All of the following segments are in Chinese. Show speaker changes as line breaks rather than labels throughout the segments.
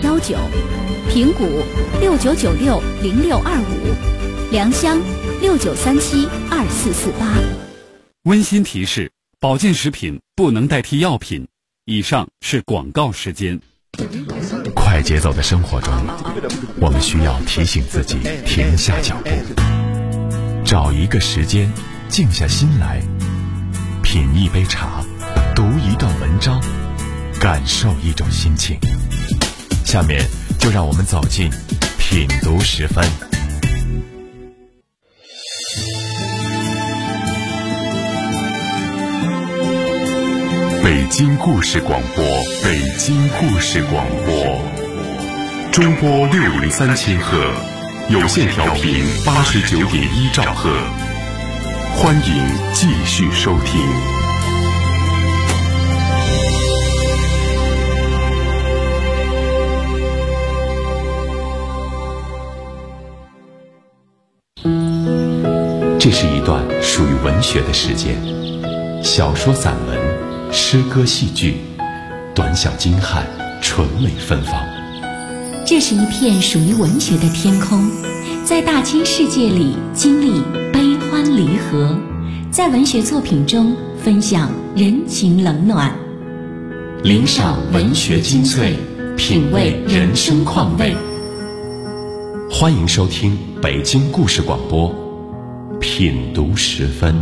6919，平谷69960625，良乡69372448。
温馨提示：保健食品不能代替药品。以上是广告时间。
快节奏的生活中，我们需要提醒自己停下脚步，找一个时间，静下心来，品一杯茶，读一段文章，感受一种心情。下面就让我们走进品读10分。北京故事广播，北京故事广播，中波653赫，有线调频89.1兆赫，欢迎继续收听。这是一段属于文学的时间，小说、散文、诗歌、戏剧，短小精悍，纯美芬芳。
这是一片属于文学的天空，在大千世界里经历悲欢离合，在文学作品中分享人情冷暖，
聆赏文学精粹，品味人生况味。欢迎收听北京故事广播，品读10分。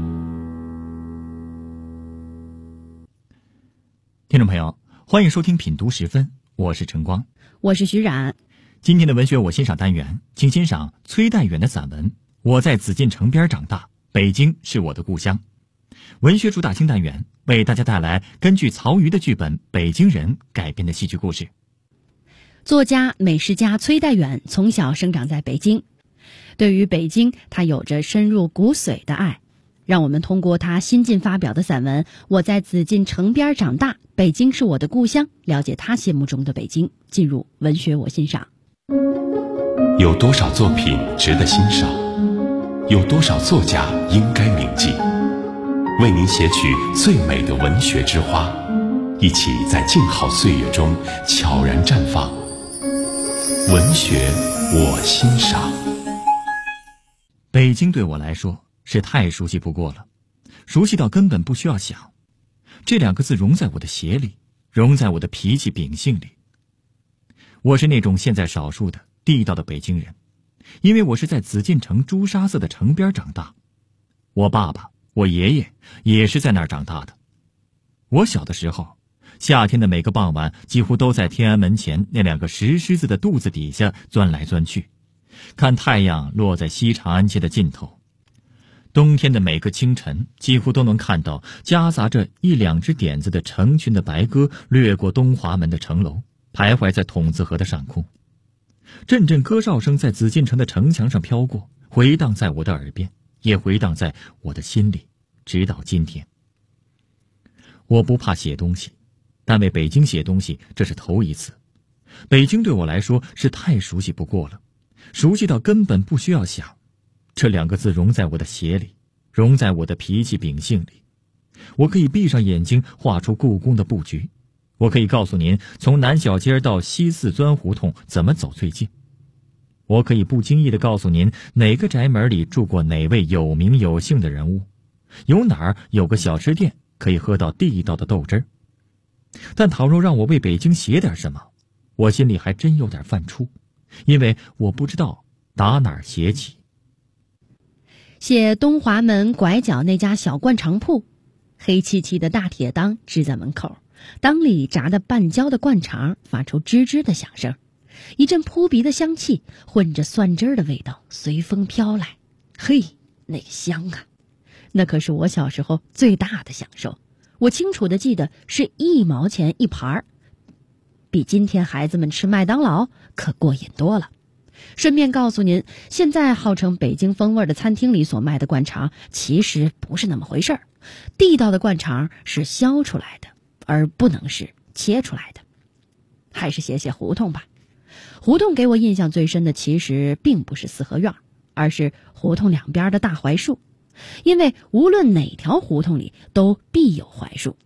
听众朋友，欢迎收听品读10分，我是陈光，
我是徐冉。
今天的文学我欣赏单元，请欣赏崔代远的散文《我在紫禁城边长大，北京是我的故乡》。文学主打新单元为大家带来根据曹禺的剧本《北京人》改编的戏剧故事。
作家、美食家崔代远从小生长在北京，对于北京，他有着深入骨髓的爱。让我们通过他新近发表的散文《我在紫禁城边长大，北京是我的故乡》，了解他心目中的北京。进入文学我欣赏。
有多少作品值得欣赏？有多少作家应该铭记？为您写取最美的文学之花，一起在静好岁月中悄然绽放。文学我欣赏。
北京对我来说是太熟悉不过了，熟悉到根本不需要想。这2个字融在我的血里，融在我的脾气秉性里。我是那种现在少数的地道的北京人，因为我是在紫禁城朱砂色的城边长大。我爸爸、我爷爷也是在那儿长大的。我小的时候，夏天的每个傍晚几乎都在天安门前那2个石狮子的肚子底下钻来钻去，看太阳落在西长安街的尽头。冬天的每个清晨，几乎都能看到夹杂着1-2只点子的成群的白鸽掠过东华门的城楼，徘徊在筒子河的上空。阵阵歌哨声在紫禁城的城墙上飘过，回荡在我的耳边，也回荡在我的心里，直到今天。我不怕写东西，但为北京写东西，这是头一次。北京对我来说是太熟悉不过了，熟悉到根本不需要想。这2个字融在我的血里，融在我的脾气秉性里。我可以闭上眼睛画出故宫的布局，我可以告诉您从南小街到西四钻胡同怎么走最近。我可以不经意地告诉您哪个宅门里住过哪位有名有姓的人物，有哪儿有个小吃店可以喝到地道的豆汁儿。但倘若让我为北京写点什么，我心里还真有点犯怵，因为我不知道打哪儿写起。
写东华门拐角那家小灌肠铺，黑漆漆的大铁档支在门口，档里炸的半焦的灌肠发出吱吱的响声，一阵扑鼻的香气混着蒜汁的味道随风飘来。嘿，那个香啊！那可是我小时候最大的享受。我清楚地记得是1毛钱一盘，比今天孩子们吃麦当劳可过瘾多了。顺便告诉您，现在号称北京风味的餐厅里所卖的灌肠其实不是那么回事儿。地道的灌肠是削出来的，而不能是切出来的。还是写写胡同吧。胡同给我印象最深的其实并不是四合院，而是胡同两边的大槐树。因为无论哪条胡同里都必有槐树，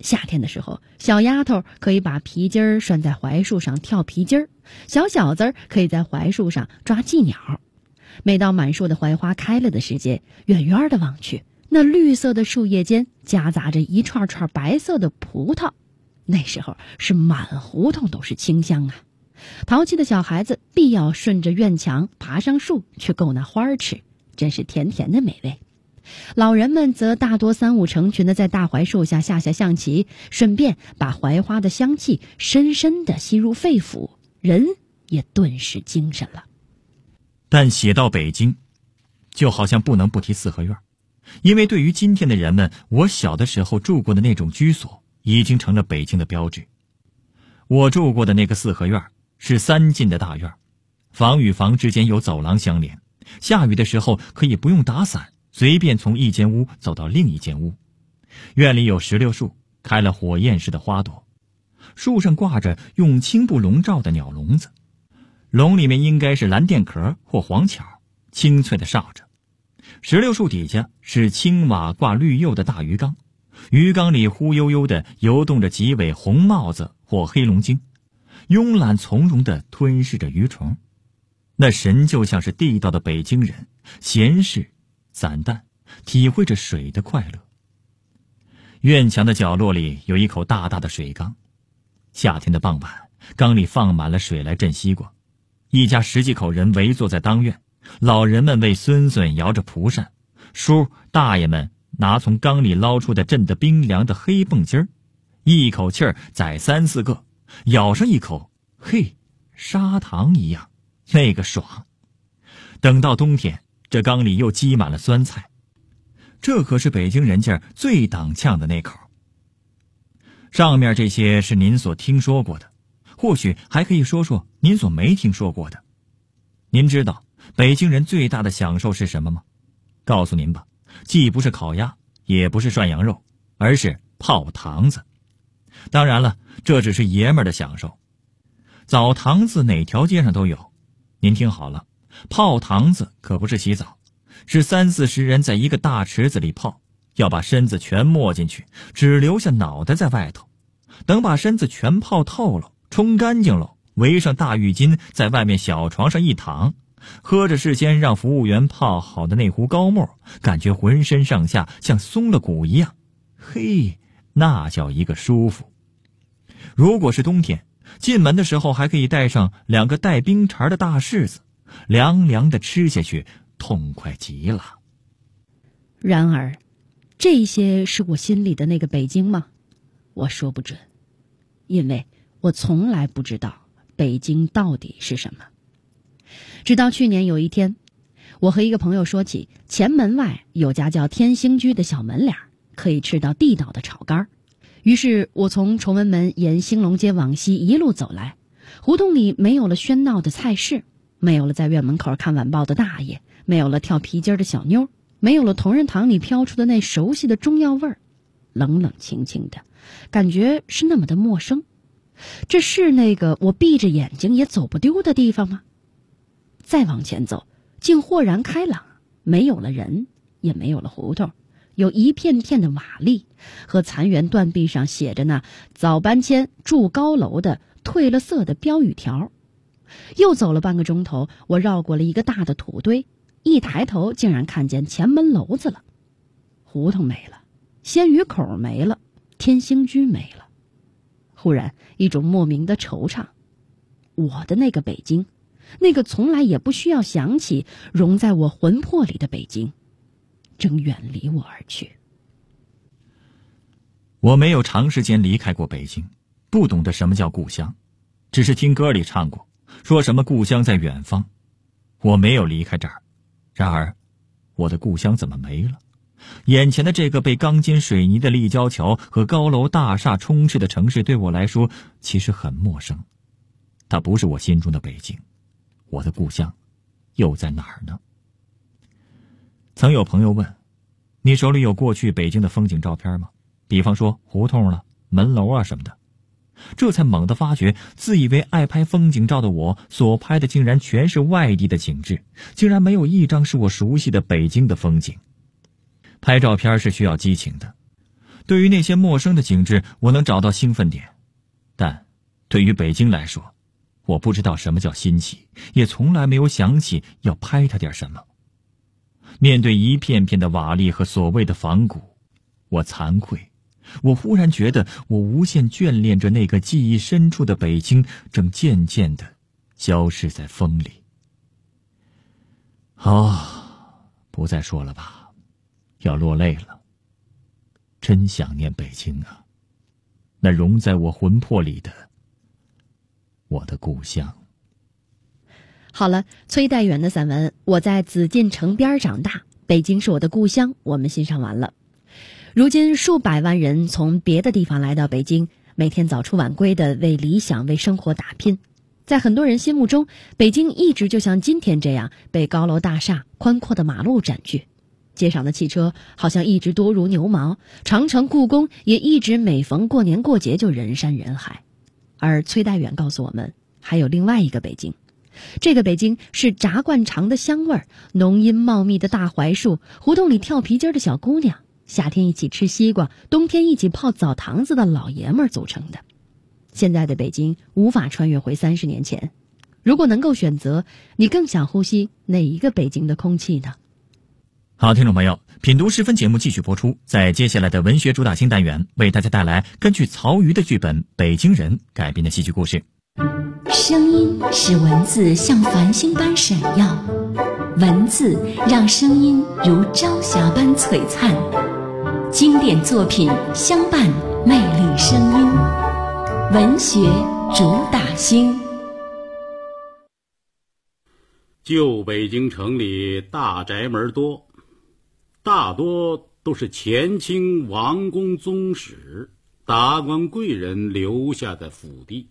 夏天的时候，小丫头可以把皮筋儿拴在槐树上跳皮筋儿，小小子可以在槐树上抓寄鸟。每到满树的槐花开了的时节，远远的望去，那绿色的树叶间夹杂着一串串白色的葡萄，那时候是满胡同都是清香啊。淘气的小孩子必要顺着院墙爬上树去够那花儿吃，真是甜甜的美味。老人们则大多三五成群的在大槐树下下象棋，顺便把槐花的香气深深地吸入肺腑，人也顿时精神了。
但写到北京，就好像不能不提四合院，因为对于今天的人们，我小的时候住过的那种居所已经成了北京的标志。我住过的那个四合院是3进的大院，房与房之间有走廊相连，下雨的时候可以不用打伞，随便从一间屋走到另一间屋。院里有石榴树，开了火焰似的花朵，树上挂着用青布笼罩的鸟笼子，笼里面应该是蓝靛壳或黄巧，清脆的哨着。石榴树底下是青瓦挂绿釉的大鱼缸，鱼缸里忽悠悠地游动着几尾红帽子或黑龙精，慵懒从容地吞噬着鱼虫。那神就像是地道的北京人，闲适散淡，体会着水的快乐。院墙的角落里有一口大大的水缸，夏天的傍晚，缸里放满了水来镇西瓜。一家10几口人围坐在当院，老人们为孙孙摇着蒲扇，叔大爷们拿从缸里捞出的震得冰凉的黑蹦筋儿，一口气儿宰3、4个，咬上一口，嘿，砂糖一样，那个爽。等到冬天，这缸里又积满了酸菜，这可是北京人家最挡呛的那口。上面这些是您所听说过的，或许还可以说说您所没听说过的。您知道北京人最大的享受是什么吗？告诉您吧，既不是烤鸭，也不是涮羊肉，而是泡堂子。当然了，这只是爷们儿的享受。澡堂子哪条街上都有。您听好了，泡堂子可不是洗澡，是30、40人在一个大池子里泡，要把身子全没进去，只留下脑袋在外头。等把身子全泡透了，冲干净了，围上大浴巾，在外面小床上一躺，喝着事先让服务员泡好的那壶高沫，感觉浑身上下像松了骨一样，嘿，那叫一个舒服。如果是冬天，进门的时候还可以带上2个带冰碴的大柿子，凉凉的吃下去，痛快极了。
然而，这些是我心里的那个北京吗？我说不准，因为我从来不知道北京到底是什么。直到去年有一天，我和一个朋友说起前门外有家叫天兴居的小门脸，可以吃到地道的炒肝。于是我从崇文门沿兴隆街往西一路走来，胡同里没有了喧闹的菜市，没有了在院门口看晚报的大爷，没有了跳皮筋的小妞，没有了同仁堂里飘出的那熟悉的中药味儿，冷冷清清的，感觉是那么的陌生。这是那个我闭着眼睛也走不丢的地方吗？再往前走，竟豁然开朗，没有了人，也没有了胡同，有一片片的瓦砾和残垣断壁上写着那早搬迁住高楼的褪了色的标语条。又走了半个钟头，我绕过了一个大的土堆，一抬头竟然看见前门楼子了。胡同没了，鲜鱼口没了，天兴居没了。忽然一种莫名的惆怅，我的那个北京，那个从来也不需要想起，融在我魂魄里的北京，正远离我而去。
我没有长时间离开过北京，不懂得什么叫故乡，只是听歌里唱过，说什么故乡在远方。我没有离开这儿，然而我的故乡怎么没了？眼前的这个被钢筋水泥的立交桥和高楼大厦充斥的城市对我来说其实很陌生，它不是我心中的北京。我的故乡又在哪儿呢？曾有朋友问，你手里有过去北京的风景照片吗？比方说胡同了、门楼啊什么的。这才猛地发觉，自以为爱拍风景照的我所拍的竟然全是外地的景致，竟然没有一张是我熟悉的北京的风景。拍照片是需要激情的， 对于那些陌生的景致，我能找到兴奋点，但对于北京来说，我不知道什么叫新奇，也从来没有想起要拍它点什么。面对一片片的瓦砾和所谓的仿古，我惭愧，我忽然觉得我无限眷恋着那个记忆深处的北京，正渐渐地消失在风里。好，不再说了吧，要落泪了。真想念北京啊，那融在我魂魄里的我的故乡。
好了，崔代远的散文《我在紫禁城边长大，北京是我的故乡》我们欣赏完了。如今数百万人从别的地方来到北京，每天早出晚归的为理想为生活打拼。在很多人心目中，北京一直就像今天这样被高楼大厦、宽阔的马路占据，街上的汽车好像一直多如牛毛，长城、故宫也一直每逢过年过节就人山人海。而崔代远告诉我们，还有另外一个北京，这个北京是炸灌肠的香味儿，浓荫茂密的大槐树，胡同里跳皮筋的小姑娘，夏天一起吃西瓜，冬天一起泡澡堂子的老爷们儿组成的。现在的北京无法穿越回30年前，如果能够选择，你更想呼吸哪一个北京的空气呢？
好，听众朋友，品读时分节目继续播出，在接下来的文学主打星单元，为大家带来根据曹禺的剧本《北京人》改编的戏剧故事。
声音使文字像繁星般闪耀，文字让声音如朝霞般璀璨，经典作品相伴，魅力声音，文学主打星。
旧北京城里大宅门多，大多都是前清王公宗室、达官贵人留下的府邸。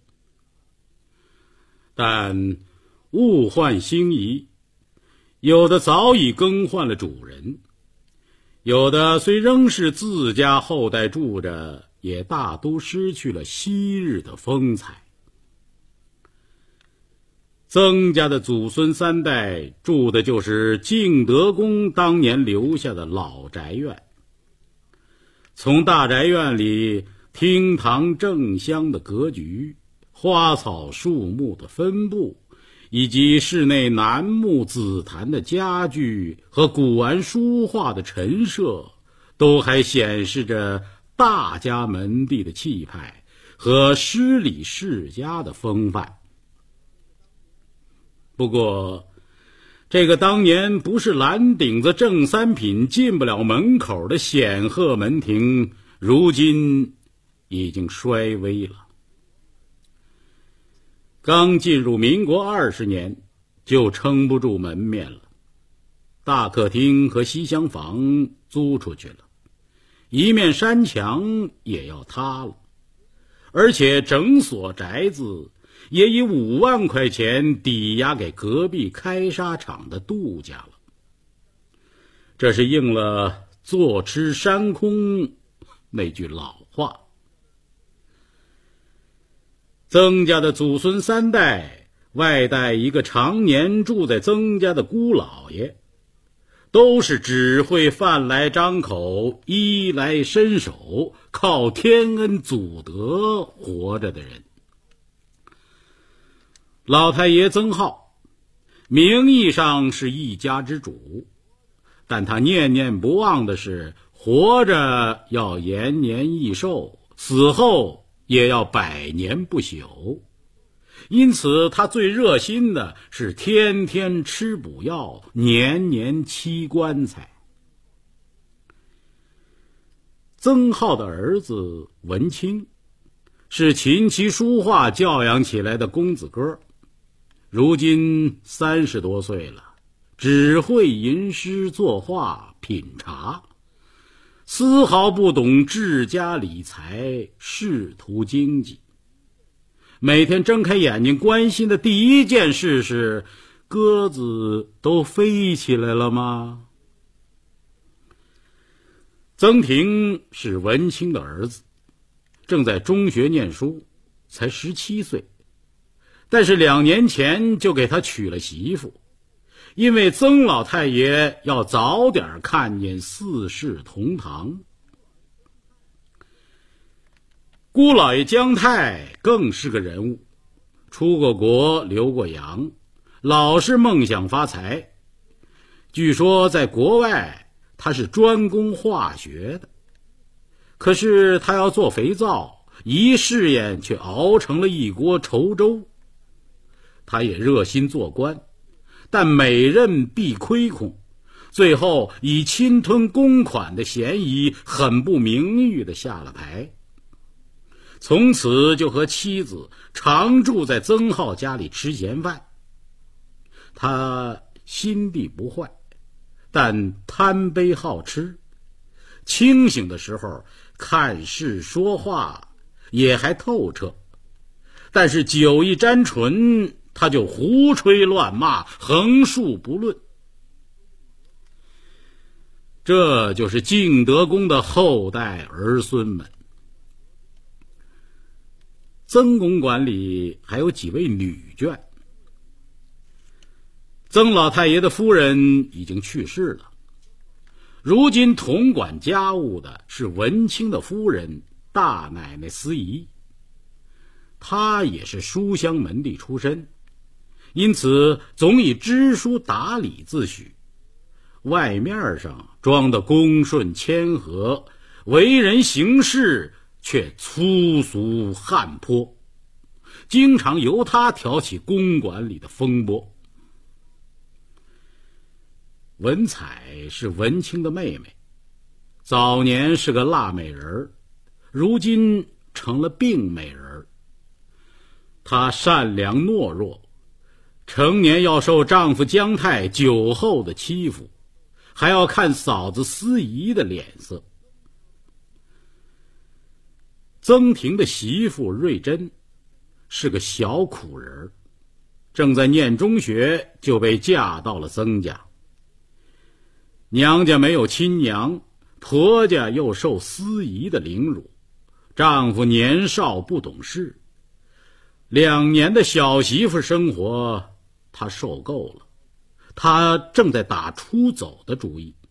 但物换星移，有的早已更换了主人，有的虽仍是自家后代住着，也大都失去了昔日的风采。曾家的祖孙3代住的就是敬德宫当年留下的老宅院。从大宅院里厅堂正香的格局，花草树木的分布，以及室内楠木紫檀的家具和古玩书画的陈设，都还显示着大家门第的气派和诗礼世家的风范。不过，这个当年不是蓝顶子正三品进不了门口的显赫门庭，如今已经衰微了。刚进入民国20年，就撑不住门面了。大客厅和西厢房租出去了，一面山墙也要塌了，而且整所宅子也以5万块钱抵押给隔壁开纱厂的杜家了。这是应了坐吃山空那句老话。曾家的祖孙3代，外带一个常年住在曾家的姑老爷，都是只会饭来张口、衣来伸手、靠天恩祖德活着的人。老太爷曾浩名义上是一家之主，但他念念不忘的是活着要延年益寿，死后也要100年不朽。因此他最热心的是天天吃补药，年年漆棺材。曾浩的儿子文清是琴棋书画教养起来的公子哥，如今30多岁了，只会吟诗作画品茶，丝毫不懂治家理财仕途经济。每天睁开眼睛关心的第一件事是，鸽子都飞起来了吗？曾婷是文清的儿子，正在中学念书，才17岁，但是2年前就给他娶了媳妇，因为曾老太爷要早点看见4世同堂。 姑老爷姜太更是个人物，出过国，留过洋，老是梦想发财。据说在国外他是专攻化学的，可是他要做肥皂，一试验却熬成了一锅稠粥。他也热心做官，但每任必亏空，最后以侵吞公款的嫌疑很不名誉地下了台。从此就和妻子常住在曾浩家里吃闲饭。他心地不坏，但贪杯好吃，清醒的时候看事说话也还透彻，但是酒一沾唇，他就胡吹乱骂，横竖不论。这就是敬德宫的后代儿孙们。曾公馆里还有几位女眷。曾老太爷的夫人已经去世了，如今统管家务的是文清的夫人大奶奶司仪。她也是书香门第出身，因此总以知书达理自诩，外面上装得恭顺谦和，为人行事却粗俗悍泼，经常由他挑起公馆里的风波。文彩是文清的妹妹，早年是个辣美人，如今成了病美人。她善良懦弱，成年要受丈夫姜太酒后的欺负，还要看嫂子司仪的脸色。曾婷的媳妇瑞珍是个小苦人，正在念中学就被嫁到了曾家。娘家没有亲娘，婆家又受司仪的凌辱，丈夫年少不懂事，2年的小媳妇生活她受够了，她正在打出走的主意。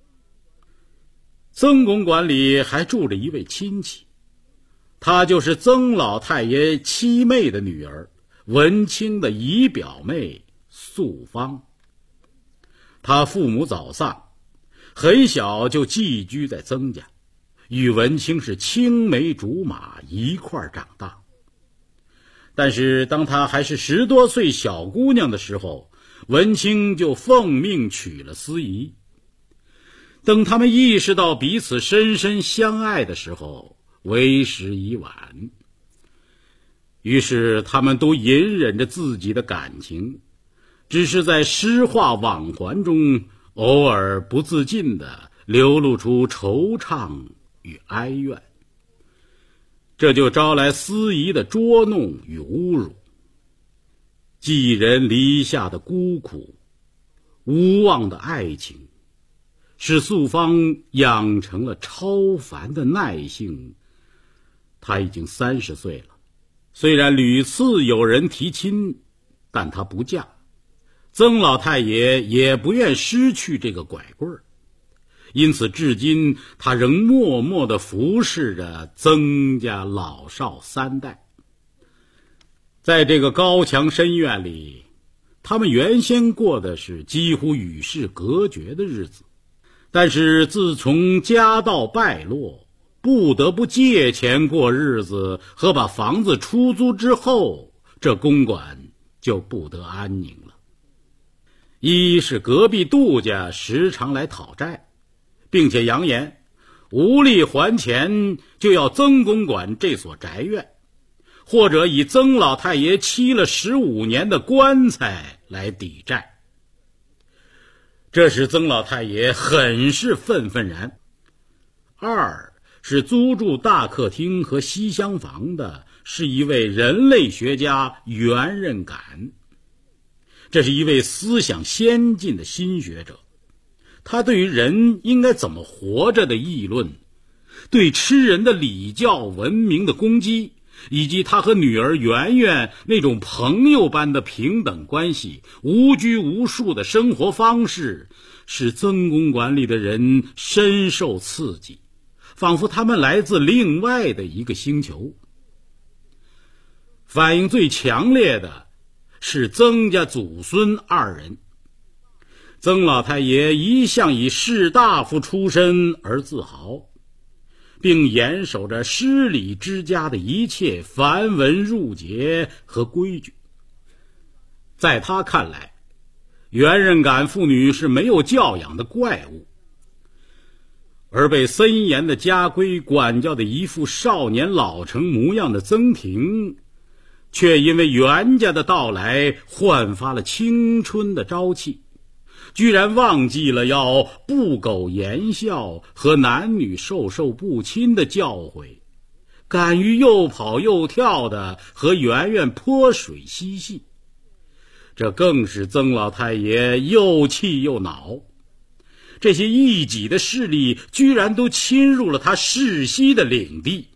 曾公馆里还住着一位亲戚，她就是曾老太爷七妹的女儿，文清的姨表妹素芳。她父母早丧，很小就寄居在曾家，与文清是青梅竹马，一块长大。但是当她还是10多岁小姑娘的时候，文清就奉命娶了司仪。等他们意识到彼此深深相爱的时候，为时已晚。于是他们都隐忍着自己的感情，只是在诗画往还中偶尔不自禁地流露出惆怅与哀怨，这就招来司仪的捉弄与侮辱。寄人篱下的孤苦，无望的爱情，使素芳养成了超凡的耐性。她已经30岁了，虽然屡次有人提亲，但她不嫁。曾老太爷也不愿失去这个拐棍儿，因此至今他仍默默地服侍着曾家老少3代。在这个高墙深院里，他们原先过的是几乎与世隔绝的日子，但是自从家道败落，不得不借钱过日子和把房子出租之后，这公馆就不得安宁了。一是隔壁杜家时常来讨债，并且扬言无力还钱就要曾公馆这所宅院，或者以曾老太爷漆了15年的棺材来抵债。这使曾老太爷很是愤愤然。二是租住大客厅和西厢房的是一位人类学家袁任感，这是一位思想先进的新学者，他对于人应该怎么活着的议论，对吃人的礼教文明的攻击，以及他和女儿圆圆那种朋友般的平等关系，无拘无束的生活方式，使曾公馆里的人深受刺激， 仿佛他们来自另外的一个星球。反应最强烈的是曾家祖孙二人。曾老太爷一向以士大夫出身而自豪，并严守着诗礼之家的一切繁文缛节和规矩。在他看来，袁任感父女是没有教养的怪物，而被森严的家规管教的一副少年老成模样的曾庭，却因为袁家的到来焕发了青春的朝气，居然忘记了要不苟言笑和男女授受不亲的教诲，敢于又跑又跳的和圆圆泼水嬉戏。这更使曾老太爷又气又恼，这些异己的势力居然都侵入了他世袭的领地。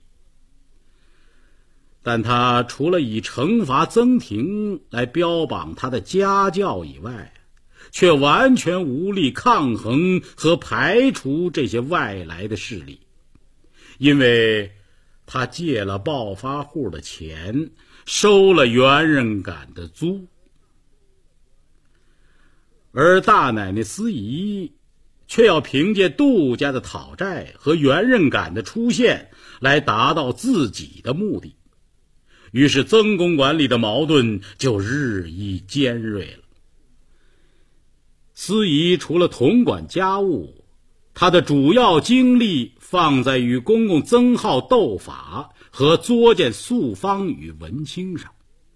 但他除了以惩罚曾庭来标榜他的家教以外，却完全无力抗衡和排除这些外来的势力，因为他借了暴发户的钱，收了袁任感的租。而大奶奶司仪却要凭借杜家的讨债和袁任感的出现来达到自己的目的，于是曾公馆里的矛盾就日益尖锐了。司仪除了统管家务，他的主要精力放在与公公曾浩斗法和作践素芳与文清上。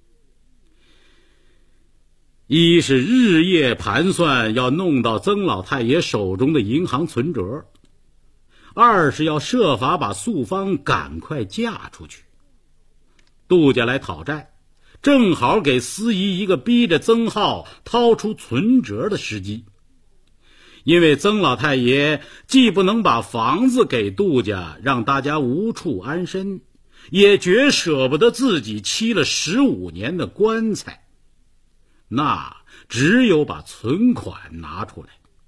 一是日夜盘算要弄到曾老太爷手中的银行存折，二是要设法把素芳赶快嫁出去。杜家来讨债，正好给司仪一个逼着曾浩掏出存折的时机。因为曾老太爷既不能把房子给杜家让大家无处安身，也绝舍不得自己妻了15年的棺材，那只有把存款拿出来。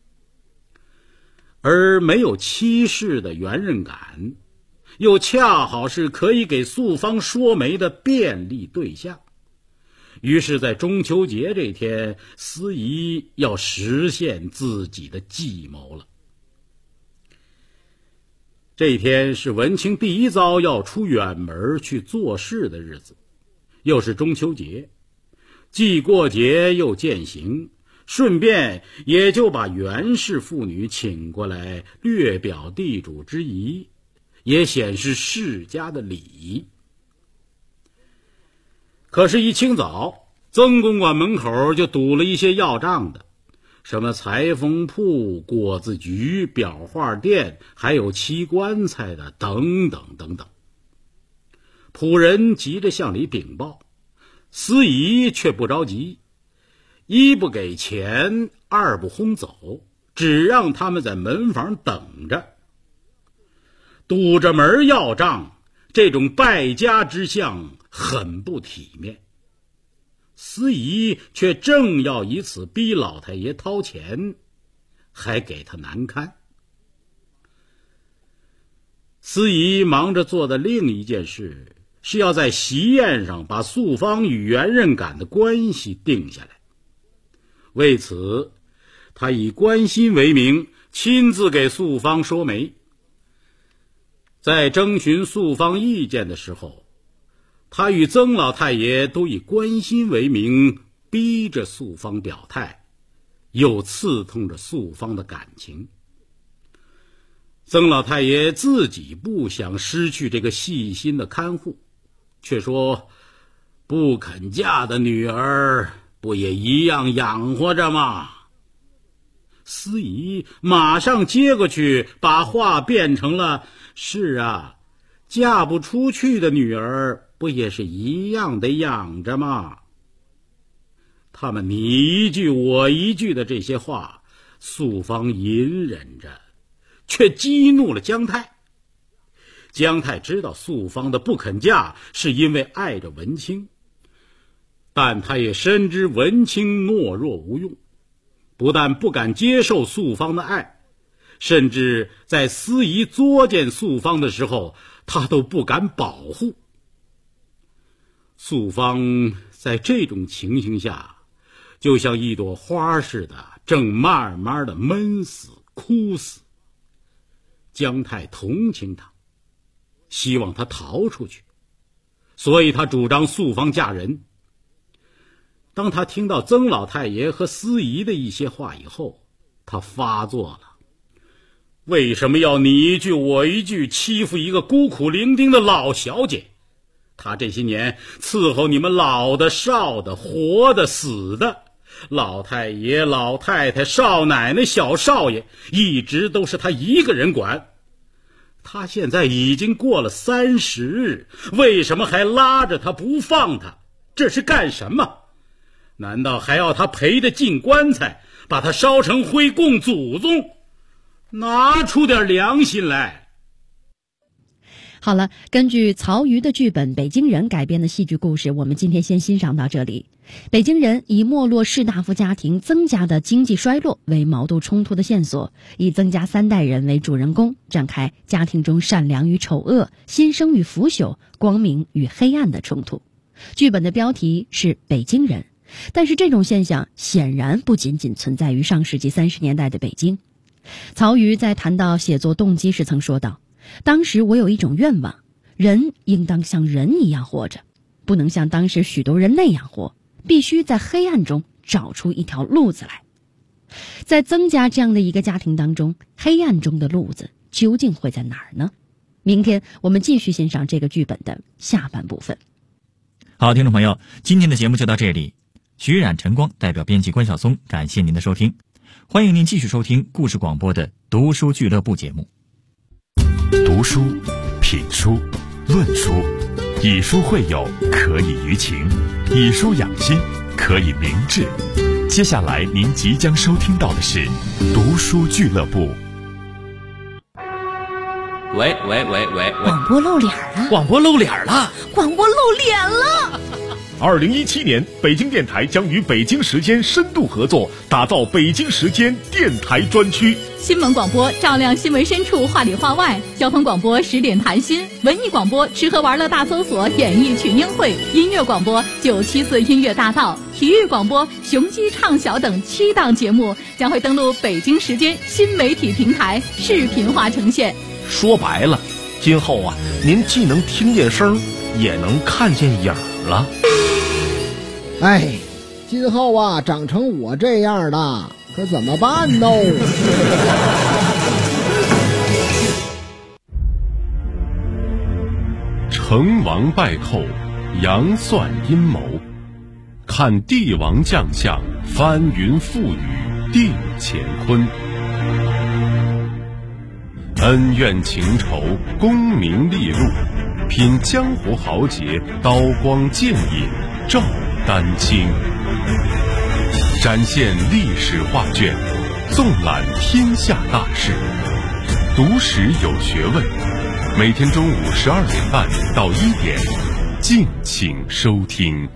而没有妻室的袁任感又恰好是可以给素芳说媒的便利对象，于是在中秋节这天，司仪要实现自己的计谋了。这一天是文清第一遭要出远门去做事的日子，又是中秋节，既过节又践行，顺便也就把袁氏妇女请过来，略表地主之谊，也显示世家的礼仪。可是一清早，曾公馆门口就堵了一些要账的，什么裁缝铺、果子局、裱画店，还有漆棺材的，等等等等。仆人急着向里禀报，司仪却不着急，一不给钱，二不轰走，只让他们在门房等着。堵着门要账，这种败家之相很不体面。司仪却正要以此逼老太爷掏钱，还给他难堪。司仪忙着做的另一件事，是要在席宴上把素芳与袁任感的关系定下来。为此，他以关心为名，亲自给素芳说媒。在征询素芳意见的时候，他与曾老太爷都以关心为名，逼着素芳表态，又刺痛着素芳的感情。曾老太爷自己不想失去这个细心的看护，却说不肯嫁的女儿不也一样养活着吗？司仪马上接过去，把话变成了是啊，嫁不出去的女儿不也是一样的养着吗？他们你一句我一句的这些话，素芳隐忍着，却激怒了姜太。姜太知道素芳的不肯嫁是因为爱着文清，但他也深知文清懦弱无用，不但不敢接受素芳的爱， 甚至在司仪作践素芳的时候，他都不敢保护。素芳在这种情形下，就像一朵花似的，正慢慢的闷死、枯死。姜太同情他，希望他逃出去，所以他主张素芳嫁人。当他听到曾老太爷和司仪的一些话以后，他发作了。为什么要你一句我一句欺负一个孤苦伶仃的老小姐？她这些年伺候你们老的、少的、活的、死的，老太爷、老太太、少奶奶、小少爷，一直都是她一个人管。她现在已经过了30日，为什么还拉着她不放她？这是干什么？难道还要她陪着进棺材，把她烧成灰供祖宗？拿出点良心来！
好了，根据曹禺的剧本《北京人》改编的戏剧故事，我们今天先欣赏到这里。北京人以没落士大夫家庭曾家的经济衰落为矛盾冲突的线索，以曾家3代人为主人公，展开家庭中善良与丑恶、新生与腐朽、光明与黑暗的冲突。剧本的标题是北京人，但是这种现象显然不仅仅存在于上世纪30年代的北京。曹禺在谈到写作动机时曾说道，当时我有一种愿望，人应当像人一样活着，不能像当时许多人那样活，必须在黑暗中找出一条路子来。在曾家这样的一个家庭当中，黑暗中的路子究竟会在哪儿呢？明天我们继续欣赏这个剧本的下半部分。
好，听众朋友，今天的节目就到这里。徐冉、陈光代表编辑关晓松，感谢您的收听。欢迎您继续收听故事广播的读书俱乐部节目。
读书、品书、论书，以书会友，可以娱情；以书养心，可以明志。接下来您即将收听到的是读书俱乐部。
喂，
广播露脸了！
广播露脸了！
广播露脸了
！2017年，北京电台将与北京时间深度合作，打造北京时间电台专区。
新闻广播照亮新闻深处，话里话外；交通广播10点谈心；文艺广播吃喝玩乐大搜索，演艺群英会；音乐广播974音乐大道；体育广播雄鸡唱晓等7档节目将会登陆北京时间新媒体平台，视频化呈现。
说白了，今后啊，您既能听见声，也能看见影了。
哎，今后啊，长成我这样的，可怎么办呢？
成王败寇，杨算阴谋，看帝王将相，翻云覆雨，定乾坤。恩怨情仇，功名利禄，品江湖豪杰，刀光剑影，照丹青。展现历史画卷，纵览天下大事，读史有学问。每天中午12点半到1点，敬请收听。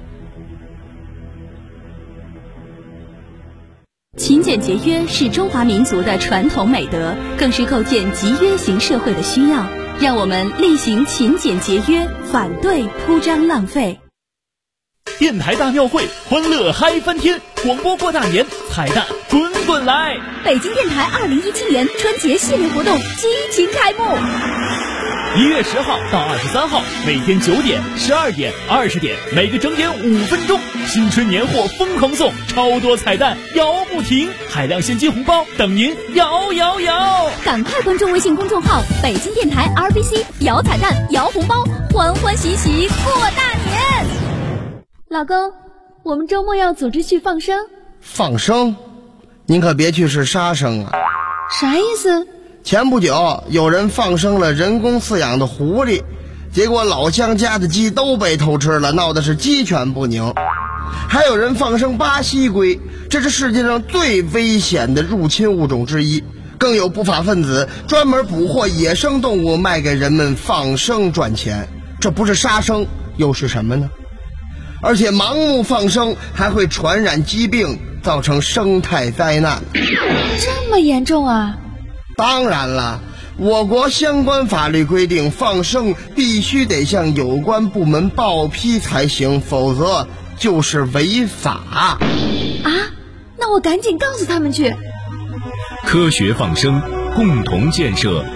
勤俭节约是中华民族的传统美德，更是构建集约型社会的需要。让我们力行勤俭节约，反对铺张浪费。
电台大庙会，欢乐嗨翻天！广播过大年，彩蛋滚滚来！
北京电台2017年春节系列活动激情开幕。
1月10号到23号，每天9点、12点、20点，每个整点5分钟，新春年货疯狂送，超多彩蛋摇不停，海量现金红包等您摇！
赶快关注微信公众号北京电台 RBC， 摇彩蛋摇红包，欢欢喜喜过大年。
老公，我们周末要组织去放生。
放生？您可别去是杀生啊！
啥意思？
前不久有人放生了人工饲养的狐狸，结果老乡家的鸡都被偷吃了，闹的是鸡犬不宁。还有人放生巴西龟，这是世界上最危险的入侵物种之一。更有不法分子专门捕获野生动物卖给人们放生赚钱，这不是杀生又是什么呢？而且盲目放生还会传染疾病，造成生态灾难。
这么严重啊？
当然了，我国相关法律规定，放生必须得向有关部门报批才行，否则就是违法。
啊，那我赶紧告诉他们去。
科学放生，共同建设